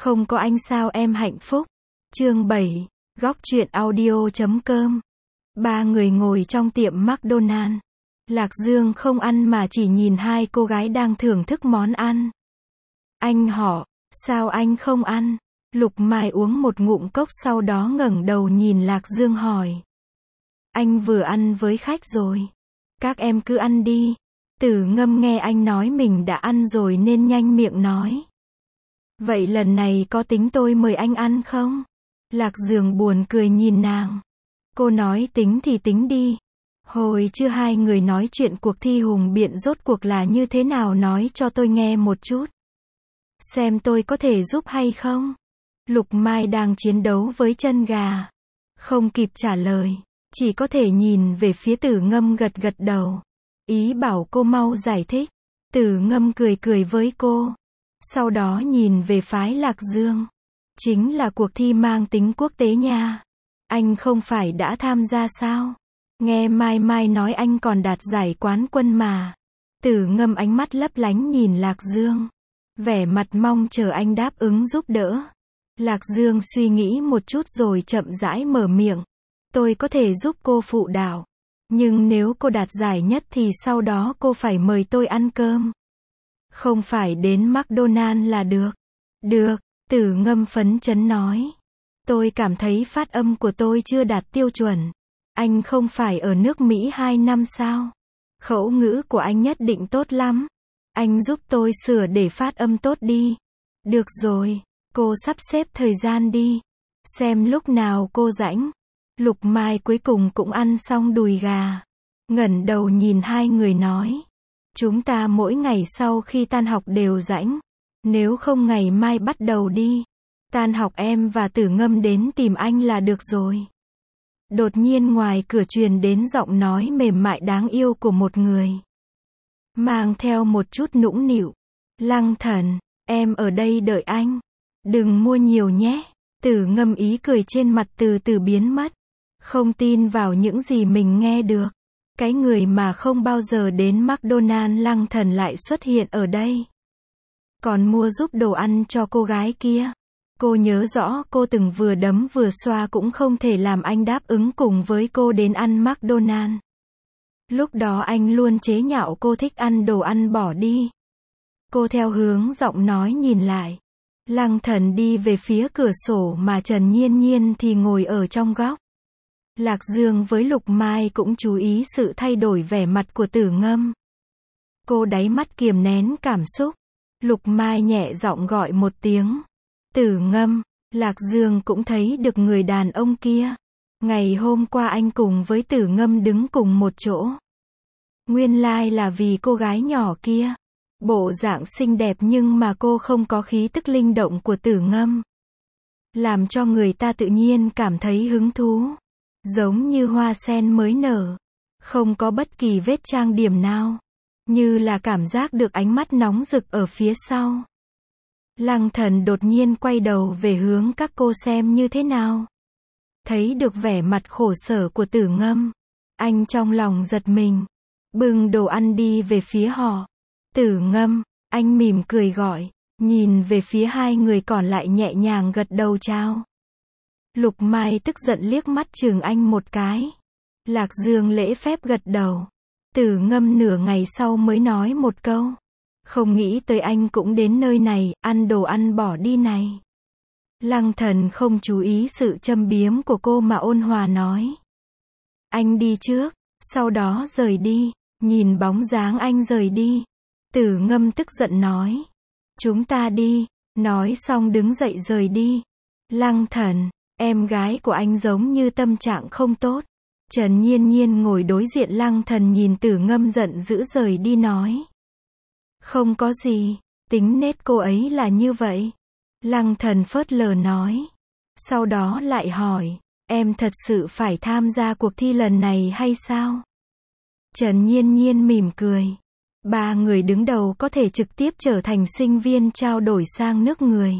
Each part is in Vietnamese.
Không có anh sao em hạnh phúc. Chương 7, góc truyện audio.com. Ba người ngồi trong tiệm McDonald. Lạc Dương không ăn mà chỉ nhìn hai cô gái đang thưởng thức món ăn. Anh họ, sao anh không ăn? Lục Mai uống một ngụm cốc sau đó ngẩng đầu nhìn Lạc Dương hỏi. Anh vừa ăn với khách rồi. Các em cứ ăn đi. Tử Ngâm nghe anh nói mình đã ăn rồi nên nhanh miệng nói. Vậy lần này có tính tôi mời anh ăn không? Lạc Dương buồn cười nhìn nàng. Cô nói tính thì tính đi. Hồi trưa hai người nói chuyện cuộc thi hùng biện rốt cuộc là như thế nào nói cho tôi nghe một chút. Xem tôi có thể giúp hay không? Lục Mai đang chiến đấu với chân gà. Không kịp trả lời. Chỉ có thể nhìn về phía Tử Ngâm gật gật đầu. Ý bảo cô mau giải thích. Tử Ngâm cười cười với cô. Sau đó nhìn về phái Lạc Dương. Chính là cuộc thi mang tính quốc tế nha. Anh không phải đã tham gia sao? Nghe Mai Mai nói anh còn đạt giải quán quân mà. Tử Ngâm ánh mắt lấp lánh nhìn Lạc Dương. Vẻ mặt mong chờ anh đáp ứng giúp đỡ. Lạc Dương suy nghĩ một chút rồi chậm rãi mở miệng. Tôi có thể giúp cô phụ đạo. Nhưng nếu cô đạt giải nhất thì sau đó cô phải mời tôi ăn cơm. Không phải đến McDonald là được. Được, Tử Ngâm phấn chấn nói. Tôi cảm thấy phát âm của tôi chưa đạt tiêu chuẩn. Anh không phải ở nước Mỹ 2 năm sao? Khẩu ngữ của anh nhất định tốt lắm. Anh giúp tôi sửa để phát âm tốt đi. Được rồi, cô sắp xếp thời gian đi. Xem lúc nào cô rảnh. Lục Mai cuối cùng cũng ăn xong đùi gà. Ngẩng đầu nhìn hai người nói. Chúng ta mỗi ngày sau khi tan học đều rảnh. Nếu không ngày mai bắt đầu đi. Tan học em và Tử Ngâm đến tìm anh là được rồi. Đột nhiên ngoài cửa truyền đến giọng nói mềm mại đáng yêu của một người. Mang theo một chút nũng nịu. Lăng Thần, em ở đây đợi anh. Đừng mua nhiều nhé. Tử Ngâm ý cười trên mặt từ từ biến mất. Không tin vào những gì mình nghe được. Cái người mà không bao giờ đến McDonald Lăng Thần lại xuất hiện ở đây. Còn mua giúp đồ ăn cho cô gái kia. Cô nhớ rõ cô từng vừa đấm vừa xoa cũng không thể làm anh đáp ứng cùng với cô đến ăn McDonald. Lúc đó anh luôn chế nhạo cô thích ăn đồ ăn bỏ đi. Cô theo hướng giọng nói nhìn lại. Lăng Thần đi về phía cửa sổ mà Trần Nhiên Nhiên thì ngồi ở trong góc. Lạc Dương với Lục Mai cũng chú ý sự thay đổi vẻ mặt của Tử Ngâm. Cô đáy mắt kiềm nén cảm xúc. Lục Mai nhẹ giọng gọi một tiếng. Tử Ngâm. Lạc Dương cũng thấy được người đàn ông kia. Ngày hôm qua anh cùng với Tử Ngâm đứng cùng một chỗ. Nguyên lai là vì cô gái nhỏ kia. Bộ dạng xinh đẹp nhưng mà cô không có khí tức linh động của Tử Ngâm. Làm cho người ta tự nhiên cảm thấy hứng thú. Giống như hoa sen mới nở. Không có bất kỳ vết trang điểm nào. Như là cảm giác được ánh mắt nóng rực ở phía sau. Lăng Thần đột nhiên quay đầu về hướng các cô xem như thế nào. Thấy được vẻ mặt khổ sở của Tử Ngâm. Anh trong lòng giật mình. Bưng đồ ăn đi về phía họ. Tử Ngâm, anh mỉm cười gọi. Nhìn về phía hai người còn lại nhẹ nhàng gật đầu chào. Lục Mai tức giận liếc mắt chừng anh một cái. Lạc Dương lễ phép gật đầu. Tử Ngâm nửa ngày sau mới nói một câu. Không nghĩ tới anh cũng đến nơi này, ăn đồ ăn bỏ đi này. Lăng Thần không chú ý sự châm biếm của cô mà ôn hòa nói. Anh đi trước, sau đó rời đi. Nhìn bóng dáng anh rời đi. Tử Ngâm tức giận nói. Chúng ta đi. Nói xong đứng dậy rời đi. Lăng Thần, em gái của anh giống như tâm trạng không tốt. Trần Nhiên Nhiên ngồi đối diện Lăng Thần nhìn Tử Ngâm giận dữ rời đi nói. Không có gì, tính nết cô ấy là như vậy. Lăng Thần phớt lờ nói. Sau đó lại hỏi, em thật sự phải tham gia cuộc thi lần này hay sao? Trần Nhiên Nhiên mỉm cười. Ba người đứng đầu có thể trực tiếp trở thành sinh viên trao đổi sang nước người.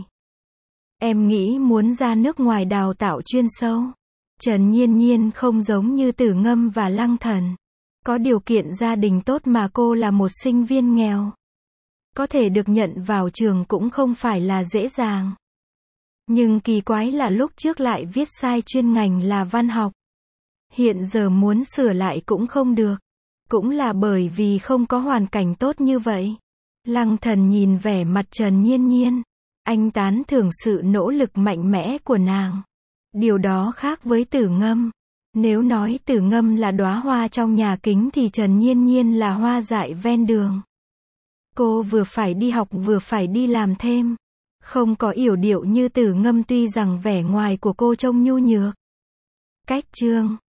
Em nghĩ muốn ra nước ngoài đào tạo chuyên sâu. Trần Nhiên Nhiên không giống như Tử Ngâm và Lăng Thần. Có điều kiện gia đình tốt mà cô là một sinh viên nghèo. Có thể được nhận vào trường cũng không phải là dễ dàng. Nhưng kỳ quái là lúc trước lại viết sai chuyên ngành là văn học. Hiện giờ muốn sửa lại cũng không được. Cũng là bởi vì không có hoàn cảnh tốt như vậy. Lăng Thần nhìn vẻ mặt Trần Nhiên Nhiên. Anh tán thưởng sự nỗ lực mạnh mẽ của nàng. Điều đó khác với Tử Ngâm. Nếu nói Tử Ngâm là đóa hoa trong nhà kính thì Trần Nhiên Nhiên là hoa dại ven đường. Cô vừa phải đi học vừa phải đi làm thêm. Không có yểu điệu như Tử Ngâm, tuy rằng vẻ ngoài của cô trông nhu nhược. Cách chương